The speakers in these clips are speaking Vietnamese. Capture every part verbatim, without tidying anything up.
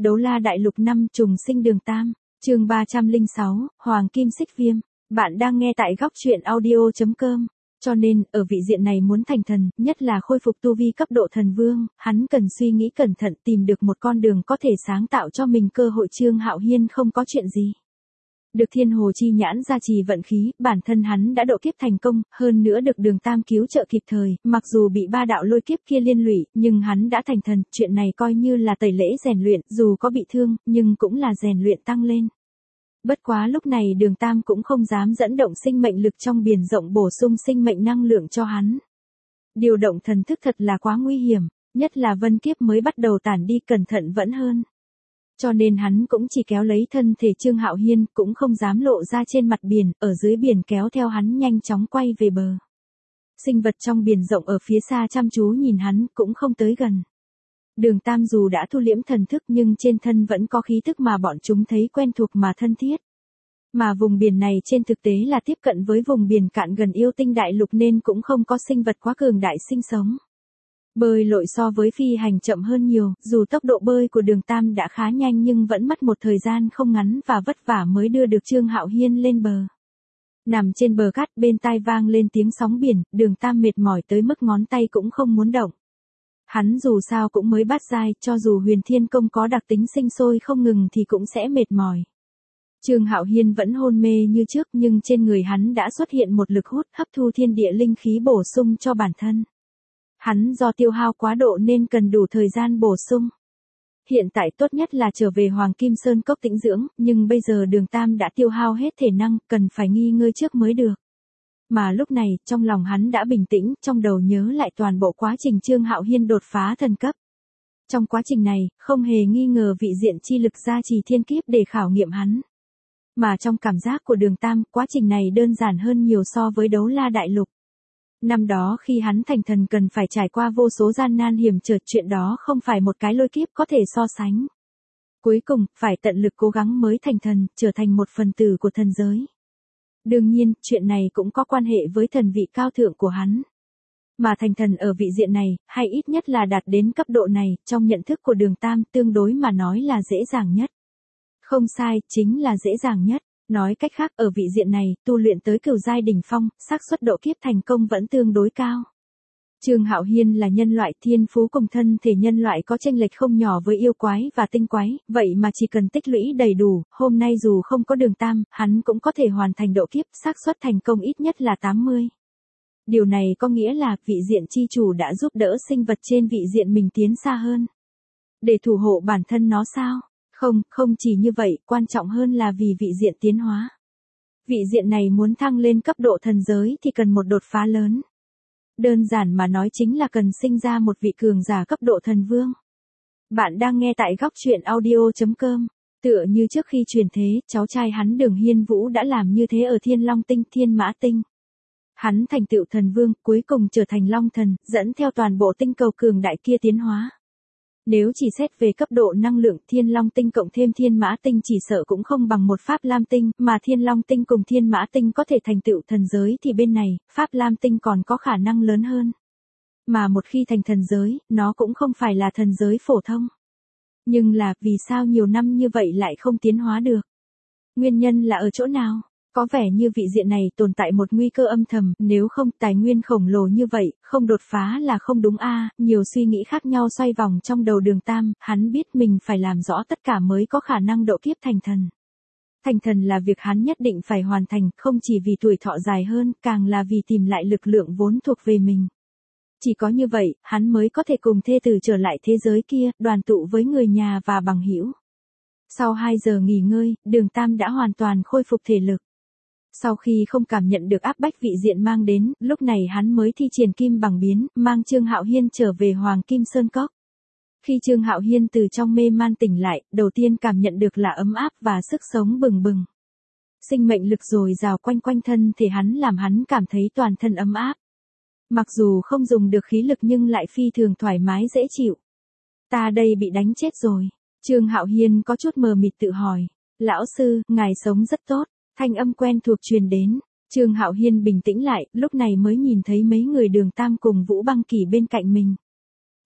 Đấu La Đại Lục năm trùng sinh Đường Tam, chương ba trăm lẻ sáu, Hoàng Kim Xích Viêm. Bạn đang nghe tại góc truyện audio chấm com. Cho nên, ở vị diện này muốn thành thần, nhất là khôi phục tu vi cấp độ thần vương, hắn cần suy nghĩ cẩn thận tìm được một con đường có thể sáng tạo cho mình cơ hội. Trương Hạo Hiên không có chuyện gì. Được Thiên Hồ Chi Nhãn gia trì vận khí, bản thân hắn đã độ kiếp thành công, hơn nữa được Đường Tam cứu trợ kịp thời, mặc dù bị ba đạo lôi kiếp kia liên lụy, nhưng hắn đã thành thần, chuyện này coi như là tẩy lễ rèn luyện, dù có bị thương, nhưng cũng là rèn luyện tăng lên. Bất quá lúc này Đường Tam cũng không dám dẫn động sinh mệnh lực trong biển rộng bổ sung sinh mệnh năng lượng cho hắn. Điều động thần thức thật là quá nguy hiểm, nhất là vân kiếp mới bắt đầu tản đi, cẩn thận vẫn hơn. Cho nên hắn cũng chỉ kéo lấy thân thể Trương Hạo Hiên, cũng không dám lộ ra trên mặt biển, ở dưới biển kéo theo hắn nhanh chóng quay về bờ. Sinh vật trong biển rộng ở phía xa chăm chú nhìn hắn, cũng không tới gần. Đường Tam dù đã thu liễm thần thức nhưng trên thân vẫn có khí thức mà bọn chúng thấy quen thuộc mà thân thiết. Mà vùng biển này trên thực tế là tiếp cận với vùng biển cạn gần yêu tinh đại lục nên cũng không có sinh vật quá cường đại sinh sống. Bơi lội so với phi hành chậm hơn nhiều, dù tốc độ bơi của Đường Tam đã khá nhanh nhưng vẫn mất một thời gian không ngắn và vất vả mới đưa được Trương Hạo Hiên lên bờ. Nằm trên bờ cát bên tai vang lên tiếng sóng biển, Đường Tam mệt mỏi tới mức ngón tay cũng không muốn động. Hắn dù sao cũng mới bát giai, cho dù Huyền Thiên Công có đặc tính sinh sôi không ngừng thì cũng sẽ mệt mỏi. Trương Hạo Hiên vẫn hôn mê như trước nhưng trên người hắn đã xuất hiện một lực hút hấp thu thiên địa linh khí bổ sung cho bản thân. Hắn do tiêu hao quá độ nên cần đủ thời gian bổ sung. Hiện tại tốt nhất là trở về Hoàng Kim Sơn Cốc tĩnh dưỡng, nhưng bây giờ Đường Tam đã tiêu hao hết thể năng, cần phải nghỉ ngơi trước mới được. Mà lúc này, trong lòng hắn đã bình tĩnh, trong đầu nhớ lại toàn bộ quá trình Trương Hạo Hiên đột phá thần cấp. Trong quá trình này, không hề nghi ngờ vị diện chi lực gia trì thiên kiếp để khảo nghiệm hắn. Mà trong cảm giác của Đường Tam, quá trình này đơn giản hơn nhiều so với Đấu La Đại Lục. Năm đó khi hắn thành thần cần phải trải qua vô số gian nan hiểm trở, chuyện đó không phải một cái lôi kiếp có thể so sánh. Cuối cùng, phải tận lực cố gắng mới thành thần, trở thành một phần tử của thần giới. Đương nhiên, chuyện này cũng có quan hệ với thần vị cao thượng của hắn. Mà thành thần ở vị diện này, hay ít nhất là đạt đến cấp độ này, trong nhận thức của Đường Tam tương đối mà nói là dễ dàng nhất. Không sai, chính là dễ dàng nhất. Nói cách khác, ở vị diện này, tu luyện tới cửu giai đỉnh phong, xác suất độ kiếp thành công vẫn tương đối cao. Trương Hạo Hiên là nhân loại, thiên phú cùng thân thể nhân loại có chênh lệch không nhỏ với yêu quái và tinh quái, vậy mà chỉ cần tích lũy đầy đủ, hôm nay dù không có Đường Tam, hắn cũng có thể hoàn thành độ kiếp, xác suất thành công ít nhất là tám mươi. Điều này có nghĩa là vị diện chi chủ đã giúp đỡ sinh vật trên vị diện mình tiến xa hơn. Để thủ hộ bản thân nó sao? Không, không chỉ như vậy, quan trọng hơn là vì vị diện tiến hóa. Vị diện này muốn thăng lên cấp độ thần giới thì cần một đột phá lớn. Đơn giản mà nói chính là cần sinh ra một vị cường giả cấp độ thần vương. Bạn đang nghe tại góc truyện audio chấm com. Tựa như trước khi truyền thế, cháu trai hắn Đường Hiên Vũ đã làm như thế ở Thiên Long Tinh, Thiên Mã Tinh. Hắn thành tựu thần vương, cuối cùng trở thành Long Thần, dẫn theo toàn bộ tinh cầu cường đại kia tiến hóa. Nếu chỉ xét về cấp độ năng lượng, Thiên Long Tinh cộng thêm Thiên Mã Tinh chỉ sợ cũng không bằng một Pháp Lam Tinh, mà Thiên Long Tinh cùng Thiên Mã Tinh có thể thành tựu thần giới thì bên này, Pháp Lam Tinh còn có khả năng lớn hơn. Mà một khi thành thần giới, nó cũng không phải là thần giới phổ thông. Nhưng là, vì sao nhiều năm như vậy lại không tiến hóa được? Nguyên nhân là ở chỗ nào? Có vẻ như vị diện này tồn tại một nguy cơ âm thầm, nếu không tài nguyên khổng lồ như vậy, không đột phá là không đúng a. Nhiều suy nghĩ khác nhau xoay vòng trong đầu Đường Tam, hắn biết mình phải làm rõ tất cả mới có khả năng độ kiếp thành thần. Thành thần là việc hắn nhất định phải hoàn thành, không chỉ vì tuổi thọ dài hơn, càng là vì tìm lại lực lượng vốn thuộc về mình. Chỉ có như vậy, hắn mới có thể cùng thê tử trở lại thế giới kia, đoàn tụ với người nhà và bằng hữu. Sau hai giờ nghỉ ngơi, Đường Tam đã hoàn toàn khôi phục thể lực. Sau khi không cảm nhận được áp bách vị diện mang đến, lúc này hắn mới thi triển kim bằng biến, mang Trương Hạo Hiên trở về Hoàng Kim Sơn Cốc. Khi Trương Hạo Hiên từ trong mê man tỉnh lại, đầu tiên cảm nhận được là ấm áp và sức sống bừng bừng. Sinh mệnh lực dồi dào quanh quanh thân thể hắn làm hắn cảm thấy toàn thân ấm áp. Mặc dù không dùng được khí lực nhưng lại phi thường thoải mái dễ chịu. Ta đây bị đánh chết rồi. Trương Hạo Hiên có chút mờ mịt tự hỏi. Lão sư, ngài sống rất tốt. Thanh âm quen thuộc truyền đến. Trương Hạo Hiên bình tĩnh lại, lúc này mới nhìn thấy mấy người Đường Tam cùng Vũ Băng Kỳ bên cạnh mình.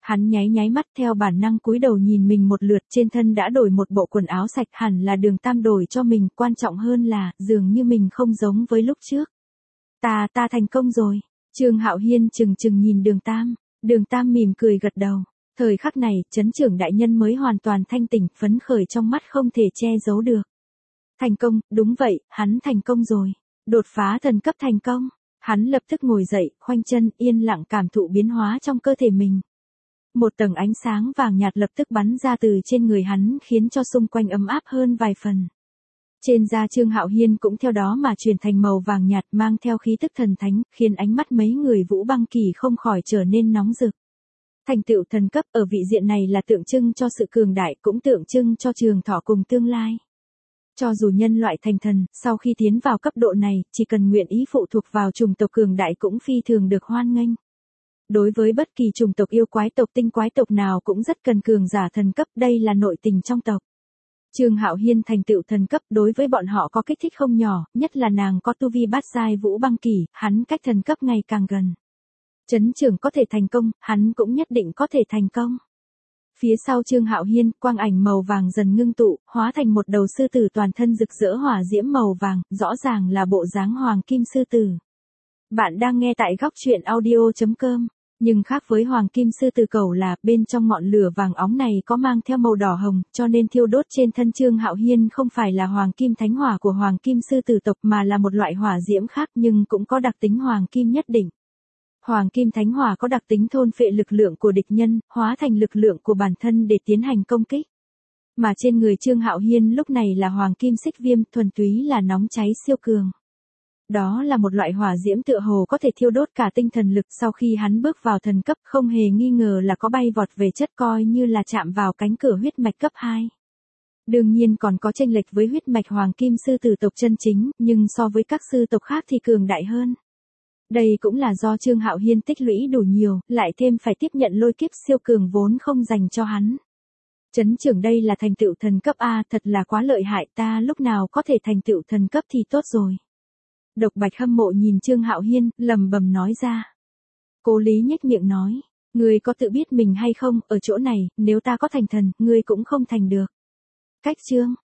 Hắn nháy nháy mắt theo bản năng cúi đầu nhìn mình một lượt, trên thân đã đổi một bộ quần áo sạch, hẳn là Đường Tam đổi cho mình, quan trọng hơn là, dường như mình không giống với lúc trước. Ta, ta thành công rồi. Trương Hạo Hiên chừng chừng nhìn Đường Tam, Đường Tam mỉm cười gật đầu. Thời khắc này, Trấn trưởng đại nhân mới hoàn toàn thanh tỉnh, phấn khởi trong mắt không thể che giấu được. Thành công, đúng vậy, hắn thành công rồi. Đột phá thần cấp thành công. Hắn lập tức ngồi dậy, khoanh chân, yên lặng cảm thụ biến hóa trong cơ thể mình. Một tầng ánh sáng vàng nhạt lập tức bắn ra từ trên người hắn, khiến cho xung quanh ấm áp hơn vài phần. Trên da Trương Hạo Hiên cũng theo đó mà chuyển thành màu vàng nhạt, mang theo khí tức thần thánh, khiến ánh mắt mấy người Vũ Băng Kỳ không khỏi trở nên nóng rực. Thành tựu thần cấp ở vị diện này là tượng trưng cho sự cường đại, cũng tượng trưng cho trường thọ cùng tương lai. Cho dù nhân loại thành thần, sau khi tiến vào cấp độ này, chỉ cần nguyện ý phụ thuộc vào chủng tộc cường đại cũng phi thường được hoan nghênh. Đối với bất kỳ chủng tộc yêu quái tộc tinh quái tộc nào cũng rất cần cường giả thần cấp, đây là nội tình trong tộc. Trương Hạo Hiên thành tựu thần cấp đối với bọn họ có kích thích không nhỏ, nhất là nàng có tu vi bát giai Vũ Băng Kỳ, hắn cách thần cấp ngày càng gần. Trấn trưởng có thể thành công, hắn cũng nhất định có thể thành công. Phía sau Trương Hạo Hiên, quang ảnh màu vàng dần ngưng tụ, hóa thành một đầu sư tử toàn thân rực rỡ hỏa diễm màu vàng, rõ ràng là bộ dáng hoàng kim sư tử. Bạn đang nghe tại góc truyện audio chấm com. Nhưng khác với hoàng kim sư tử cầu là, bên trong ngọn lửa vàng óng này có mang theo màu đỏ hồng, cho nên thiêu đốt trên thân Trương Hạo Hiên không phải là hoàng kim thánh hỏa của hoàng kim sư tử tộc mà là một loại hỏa diễm khác, nhưng cũng có đặc tính hoàng kim nhất định. Hoàng kim thánh hỏa có đặc tính thôn phệ lực lượng của địch nhân, hóa thành lực lượng của bản thân để tiến hành công kích. Mà trên người Trương Hạo Hiên lúc này là hoàng kim xích viêm, thuần túy là nóng cháy siêu cường. Đó là một loại hỏa diễm tựa hồ có thể thiêu đốt cả tinh thần lực, sau khi hắn bước vào thần cấp không hề nghi ngờ là có bay vọt về chất, coi như là chạm vào cánh cửa huyết mạch cấp hai. Đương nhiên còn có chênh lệch với huyết mạch hoàng kim sư tử tộc chân chính, nhưng so với các sư tộc khác thì cường đại hơn. Đây cũng là do Trương Hạo Hiên tích lũy đủ nhiều, lại thêm phải tiếp nhận lôi kiếp siêu cường vốn không dành cho hắn. Trấn trưởng đây là thành tựu thần cấp A, thật là quá lợi hại, ta lúc nào có thể thành tựu thần cấp thì tốt rồi. Độc Bạch hâm mộ nhìn Trương Hạo Hiên, lầm bầm nói ra. Cố Lý nhếch miệng nói, ngươi có tự biết mình hay không, ở chỗ này, nếu ta có thành thần, ngươi cũng không thành được. Cách chương,